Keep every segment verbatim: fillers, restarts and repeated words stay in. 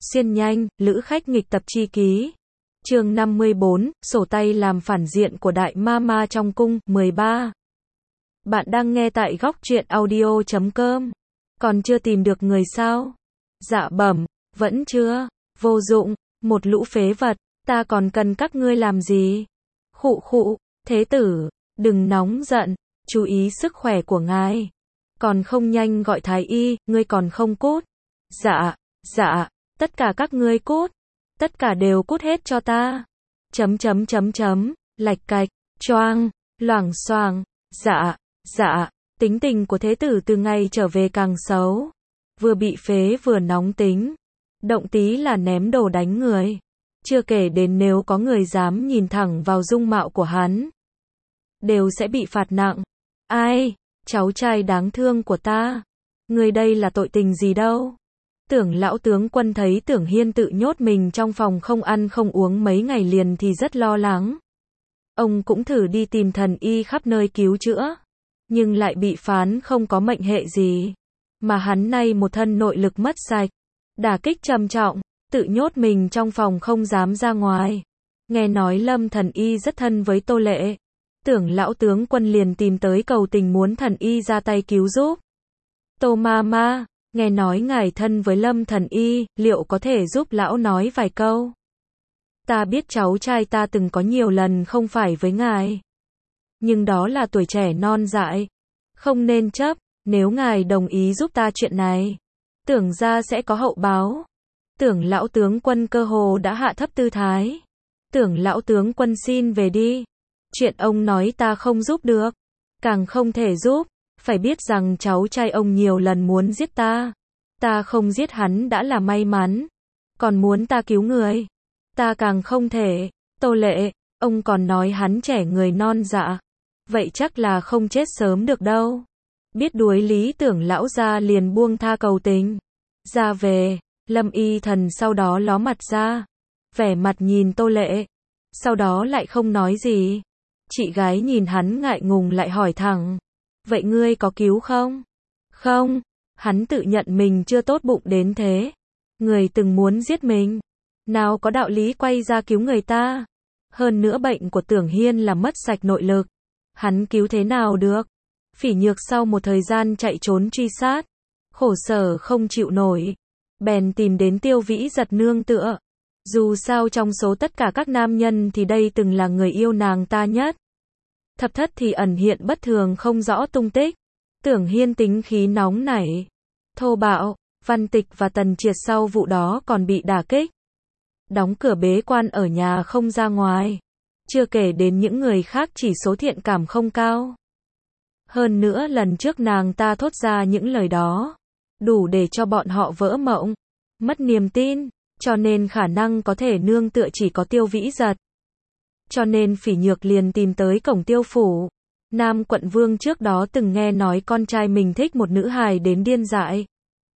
Xuyên nhanh, Lữ khách nghịch tập chi ký. Chương năm mươi bốn, sổ tay làm phản diện của đại ma ma trong cung, mười ba. Bạn đang nghe tại góc truyện audio chấm com. Còn chưa tìm được người sao? Dạ bẩm, vẫn chưa. Vô dụng, một lũ phế vật, ta còn cần các ngươi làm gì? Khụ khụ, thế tử, đừng nóng giận, chú ý sức khỏe của ngài. Còn không nhanh gọi thái y, ngươi còn không cút. Dạ, dạ, tất cả các ngươi cút. Tất cả đều cút hết cho ta. Chấm chấm chấm chấm, lạch cạch, choang, loảng xoảng, dạ, dạ, tính tình của thế tử từ ngày trở về càng xấu. Vừa bị phế vừa nóng tính. Động tí là ném đồ đánh người. Chưa kể đến nếu có người dám nhìn thẳng vào dung mạo của hắn, đều sẽ bị phạt nặng. Ai, cháu trai đáng thương của ta. Người đây là tội tình gì đâu. Tưởng lão tướng quân thấy Tưởng Hiên tự nhốt mình trong phòng không ăn không uống mấy ngày liền thì rất lo lắng. Ông cũng thử đi tìm thần y khắp nơi cứu chữa, nhưng lại bị phán không có mệnh hệ gì. Mà hắn nay một thân nội lực mất sạch, đả kích trầm trọng, tự nhốt mình trong phòng không dám ra ngoài. Nghe nói Lâm thần y rất thân với Tô Lệ. Tưởng lão tướng quân liền tìm tới cầu tình muốn thần y ra tay cứu giúp. Tô ma ma, nghe nói ngài thân với Lâm thần y, liệu có thể giúp lão nói vài câu? Ta biết cháu trai ta từng có nhiều lần không phải với ngài, nhưng đó là tuổi trẻ non dại, không nên chấp. Nếu ngài đồng ý giúp ta chuyện này, tưởng ra sẽ có hậu báo. Tưởng lão tướng quân cơ hồ đã hạ thấp tư thái. Tưởng lão tướng quân xin về đi. Chuyện ông nói ta không giúp được, càng không thể giúp. Phải biết rằng cháu trai ông nhiều lần muốn giết ta. Ta không giết hắn đã là may mắn. Còn muốn ta cứu người, ta càng không thể. Tô Lệ, ông còn nói hắn trẻ người non dạ. Vậy chắc là không chết sớm được đâu. Biết đuối lý tưởng lão ra liền buông tha cầu tình. Ra về, Lâm y thần sau đó ló mặt ra. Vẻ mặt nhìn Tô Lệ. Sau đó lại không nói gì. Chị gái nhìn hắn ngại ngùng lại hỏi thẳng. Vậy ngươi có cứu không? Không, hắn tự nhận mình chưa tốt bụng đến thế. Người từng muốn giết mình, nào có đạo lý quay ra cứu người ta. Hơn nữa bệnh của Tưởng Hiên là mất sạch nội lực. Hắn cứu thế nào được? Phỉ Nhược sau một thời gian chạy trốn truy sát, khổ sở không chịu nổi, bèn tìm đến Tiêu Vĩ Giật nương tựa. Dù sao trong số tất cả các nam nhân thì đây từng là người yêu nàng ta nhất. Thập thất thì ẩn hiện bất thường không rõ tung tích. Tưởng Hiên tính khí nóng nảy, thô bạo. Văn Tịch và Tần Triệt sau vụ đó còn bị đả kích, đóng cửa bế quan ở nhà không ra ngoài. Chưa kể đến những người khác chỉ số thiện cảm không cao. Hơn nữa lần trước nàng ta thốt ra những lời đó, đủ để cho bọn họ vỡ mộng, mất niềm tin, cho nên khả năng có thể nương tựa chỉ có Tiêu Vĩ Giật. Cho nên Phỉ Nhược liền tìm tới cổng Tiêu phủ. Nam quận vương trước đó từng nghe nói con trai mình thích một nữ hài đến điên dại.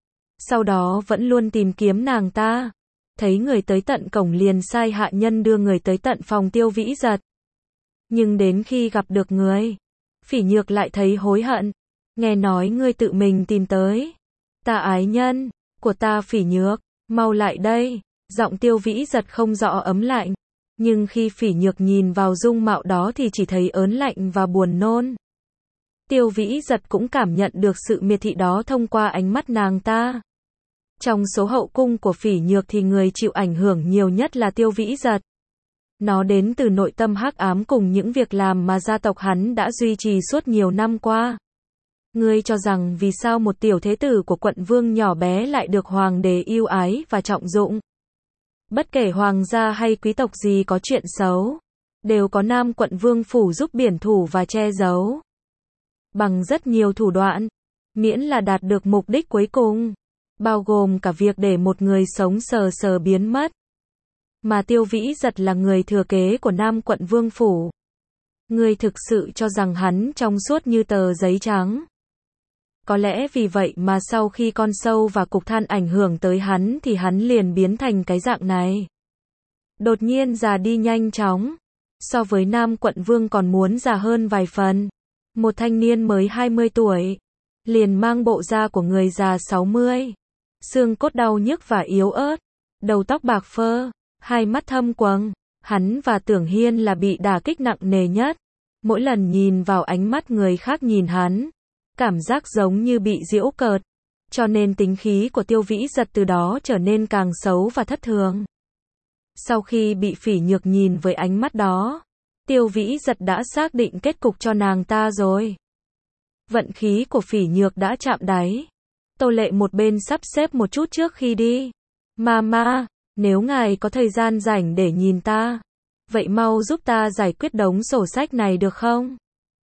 Sau đó vẫn luôn tìm kiếm nàng ta. Thấy người tới tận cổng liền sai hạ nhân đưa người tới tận phòng Tiêu Vĩ Giật. Nhưng đến khi gặp được người, Phỉ Nhược lại thấy hối hận. Nghe nói ngươi tự mình tìm tới. Ta ái nhân của ta Phỉ Nhược, mau lại đây. Giọng Tiêu Vĩ Giật không rõ ấm lạnh. Nhưng khi Phỉ Nhược nhìn vào dung mạo đó thì chỉ thấy ớn lạnh và buồn nôn. Tiêu Vĩ Giật cũng cảm nhận được sự miệt thị đó thông qua ánh mắt nàng ta. Trong số hậu cung của Phỉ Nhược thì người chịu ảnh hưởng nhiều nhất là Tiêu Vĩ Giật. Nó đến từ nội tâm hắc ám cùng những việc làm mà gia tộc hắn đã duy trì suốt nhiều năm qua. Ngươi cho rằng vì sao một tiểu thế tử của quận vương nhỏ bé lại được hoàng đế yêu ái và trọng dụng? Bất kể hoàng gia hay quý tộc gì có chuyện xấu, đều có Nam quận vương phủ giúp biển thủ và che giấu. Bằng rất nhiều thủ đoạn, miễn là đạt được mục đích cuối cùng, bao gồm cả việc để một người sống sờ sờ biến mất. Mà Tiêu Vĩ Giật là người thừa kế của Nam quận vương phủ. Ngươi thực sự cho rằng hắn trong suốt như tờ giấy trắng? Có lẽ vì vậy mà sau khi con sâu và cục than ảnh hưởng tới hắn thì hắn liền biến thành cái dạng này. Đột nhiên già đi nhanh chóng. So với Nam quận vương còn muốn già hơn vài phần. Một thanh niên mới hai mươi tuổi, liền mang bộ da của người già sáu mươi. Xương cốt đau nhức và yếu ớt. đầu tóc bạc phơ, hai mắt thâm quầng. Hắn và Tưởng Hiên là bị đả kích nặng nề nhất. Mỗi lần nhìn vào ánh mắt người khác nhìn hắn, cảm giác giống như bị giễu cợt. Cho nên tính khí của Tiêu Vĩ Giật từ đó trở nên càng xấu và thất thường. Sau khi bị Phỉ Nhược nhìn với ánh mắt đó, Tiêu Vĩ Giật đã xác định kết cục cho nàng ta rồi. Vận khí của Phỉ Nhược đã chạm đáy. Tô Lệ một bên sắp xếp một chút trước khi đi. Mama, nếu ngài có thời gian rảnh để nhìn ta, vậy mau giúp ta giải quyết đống sổ sách này được không?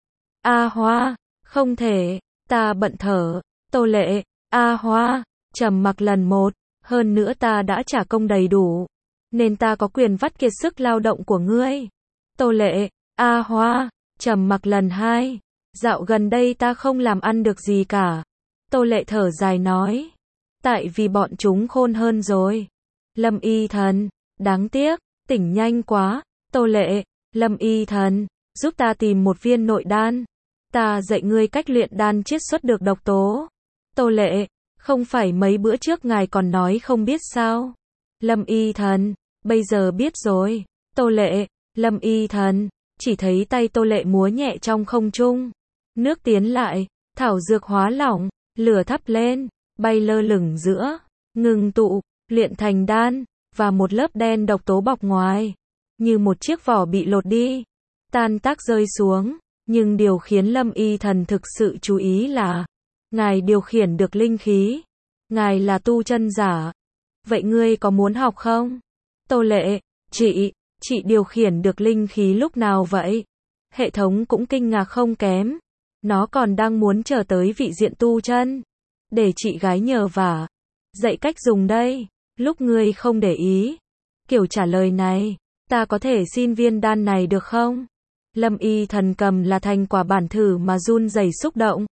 A Hoa, không thể, ta bận thở. Tô Lệ, A Hoa, trầm mặc lần một, hơn nữa ta đã trả công đầy đủ, nên ta có quyền vắt kiệt sức lao động của ngươi. Tô Lệ, A Hoa, trầm mặc lần hai, dạo gần đây ta không làm ăn được gì cả. Tô Lệ thở dài nói, tại vì bọn chúng khôn hơn rồi. Lâm Y Thần, đáng tiếc, tỉnh nhanh quá. Tô Lệ, Lâm Y Thần, giúp ta tìm một viên nội đan. Ta dạy ngươi cách luyện đan chiết xuất được độc tố. Tô Lệ, không phải mấy bữa trước ngài còn nói không biết sao? Lâm Y Thần, bây giờ biết rồi. Tô Lệ, Lâm Y Thần, chỉ thấy tay Tô Lệ múa nhẹ trong không trung. Nước tiến lại, thảo dược hóa lỏng, lửa thắp lên, bay lơ lửng giữa, ngừng tụ, luyện thành đan, và một lớp đen độc tố bọc ngoài. Như một chiếc vỏ bị lột đi, tan tác rơi xuống. Nhưng điều khiến Lâm Y Thần thực sự chú ý là, ngài điều khiển được linh khí. Ngài là tu chân giả. Vậy ngươi có muốn học không? Tô Lệ, chị, chị điều khiển được linh khí lúc nào vậy? Hệ thống cũng kinh ngạc không kém. Nó còn đang muốn chờ tới vị diện tu chân, để chị gái nhờ vả, dạy cách dùng đây. Lúc ngươi không để ý. Kiểu trả lời này, ta có thể xin viên đan này được không? Lâm Y Thần cầm là thành quả bản thử mà run rẩy xúc động.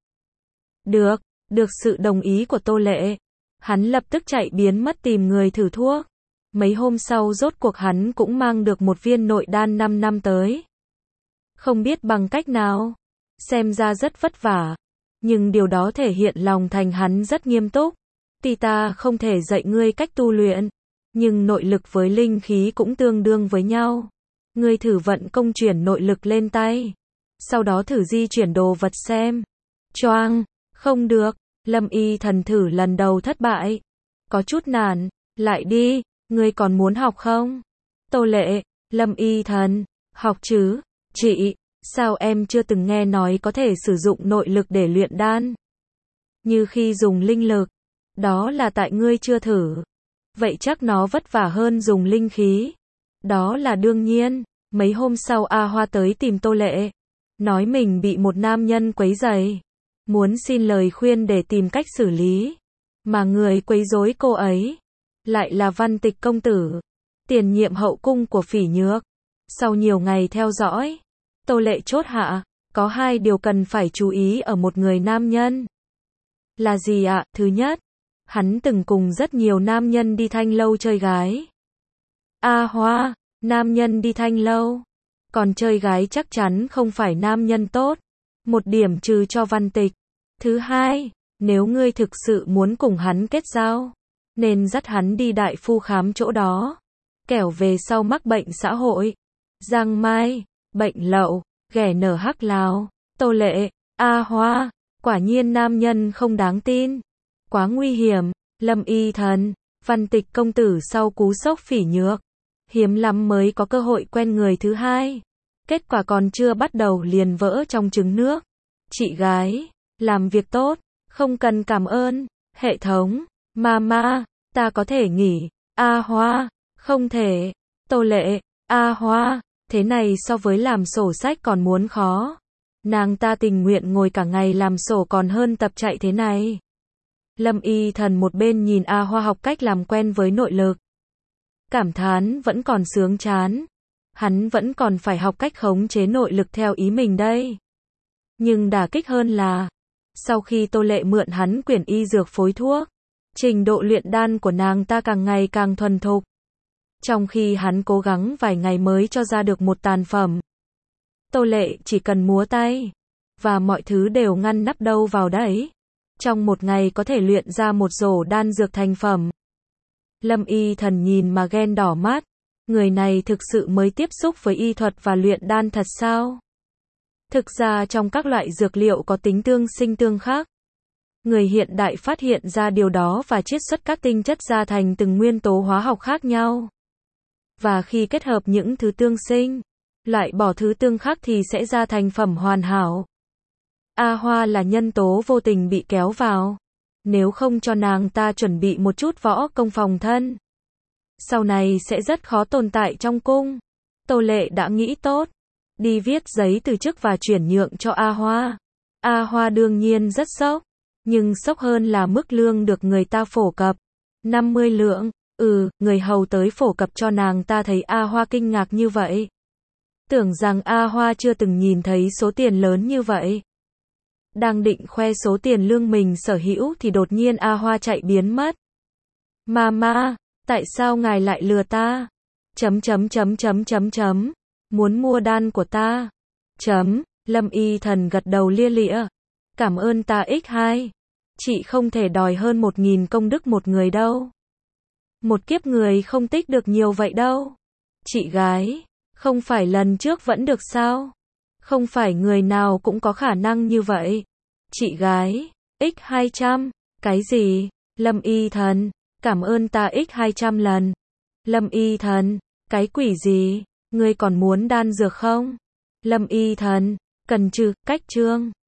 Được, được sự đồng ý của Tô Lệ. Hắn lập tức chạy biến mất tìm người thử thuốc. Mấy hôm sau rốt cuộc hắn cũng mang được một viên nội đan năm năm tới. Không biết bằng cách nào. Xem ra rất vất vả. Nhưng điều đó thể hiện lòng thành hắn rất nghiêm túc. Tuy ta không thể dạy ngươi cách tu luyện, nhưng nội lực với linh khí cũng tương đương với nhau. Ngươi thử vận công chuyển nội lực lên tay. Sau đó thử di chuyển đồ vật xem. Choang, không được. Lâm Y Thần thử lần đầu thất bại. Có chút nản, lại đi, ngươi còn muốn học không? Tô Lệ, Lâm Y Thần, học chứ. Chị, sao em chưa từng nghe nói có thể sử dụng nội lực để luyện đan? Như khi dùng linh lực. Đó là tại ngươi chưa thử. Vậy chắc nó vất vả hơn dùng linh khí. Đó là đương nhiên. Mấy hôm sau A Hoa tới tìm Tô Lệ, nói mình bị một nam nhân quấy rầy, muốn xin lời khuyên để tìm cách xử lý. Mà người quấy rối cô ấy lại là Văn Tịch công tử, tiền nhiệm hậu cung của Phỉ Nhược. Sau nhiều ngày theo dõi, Tô Lệ chốt hạ, có hai điều cần phải chú ý ở một người nam nhân. Là gì ạ? Thứ nhất, hắn từng cùng rất nhiều nam nhân đi thanh lâu chơi gái. A Hoa, nam nhân đi thanh lâu, còn chơi gái chắc chắn không phải nam nhân tốt. Một điểm trừ cho Văn Tịch. Thứ hai, nếu ngươi thực sự muốn cùng hắn kết giao, nên dắt hắn đi đại phu khám chỗ đó. Kẻo về sau mắc bệnh xã hội, giang mai, bệnh lậu, ghẻ nở hắc lào. Tô Lệ, A Hoa, quả nhiên nam nhân không đáng tin. Quá nguy hiểm. Lâm Y Thần, Văn Tịch công tử sau cú sốc Phỉ Nhược, hiếm lắm mới có cơ hội quen người thứ hai. Kết quả còn chưa bắt đầu liền vỡ trong trứng nước. Chị gái, làm việc tốt, không cần cảm ơn. Hệ thống, Mama, ta có thể nghỉ. A Hoa, không thể. Tô Lệ, A Hoa, thế này so với làm sổ sách còn muốn khó. Nàng ta tình nguyện ngồi cả ngày làm sổ còn hơn tập chạy thế này. Lâm Y Thần một bên nhìn A Hoa học cách làm quen với nội lực, cảm thán vẫn còn sướng chán. Hắn vẫn còn phải học cách khống chế nội lực theo ý mình đây. Nhưng đả kích hơn là, sau khi Tô Lệ mượn hắn quyển y dược phối thuốc, trình độ luyện đan của nàng ta càng ngày càng thuần thục. Trong khi hắn cố gắng vài ngày mới cho ra được một tàn phẩm, Tô Lệ chỉ cần múa tay, và mọi thứ đều ngăn nắp đâu vào đấy. Trong một ngày có thể luyện ra một rổ đan dược thành phẩm. Lâm Y Thần nhìn mà ghen đỏ mắt. Người này thực sự mới tiếp xúc với y thuật và luyện đan thật sao? Thực ra trong các loại dược liệu có tính tương sinh tương khắc. Người hiện đại phát hiện ra điều đó và chiết xuất các tinh chất ra thành từng nguyên tố hóa học khác nhau. Và khi kết hợp những thứ tương sinh, loại bỏ thứ tương khắc thì sẽ ra thành phẩm hoàn hảo. A Hoa là nhân tố vô tình bị kéo vào. Nếu không cho nàng ta chuẩn bị một chút võ công phòng thân, sau này sẽ rất khó tồn tại trong cung. Tô Lệ đã nghĩ tốt, đi viết giấy từ chức và chuyển nhượng cho A Hoa. A Hoa đương nhiên rất sốc, nhưng sốc hơn là mức lương được người ta phổ cập. năm mươi lượng, ừ, người hầu tới phổ cập cho nàng ta thấy A Hoa kinh ngạc như vậy. Tưởng rằng A Hoa chưa từng nhìn thấy số tiền lớn như vậy. Đang định khoe số tiền lương mình sở hữu thì đột nhiên A Hoa chạy biến mất. Mama, tại sao ngài lại lừa ta? Chấm chấm chấm chấm chấm chấm. Muốn mua đan của ta? Chấm, Lâm Y Thần gật đầu lia lịa. Cảm ơn ta nhân hai. Chị không thể đòi hơn một nghìn công đức một người đâu. Một kiếp người không tích được nhiều vậy đâu. Chị gái, không phải lần trước vẫn được sao? Không phải người nào cũng có khả năng như vậy. Chị gái, nhân hai trăm. Cái gì? Lâm Y Thần, cảm ơn ta nhân hai trăm lần. Lâm Y Thần, cái quỷ gì? Ngươi còn muốn đan dược không? Lâm Y Thần, cần trừ, cách chương.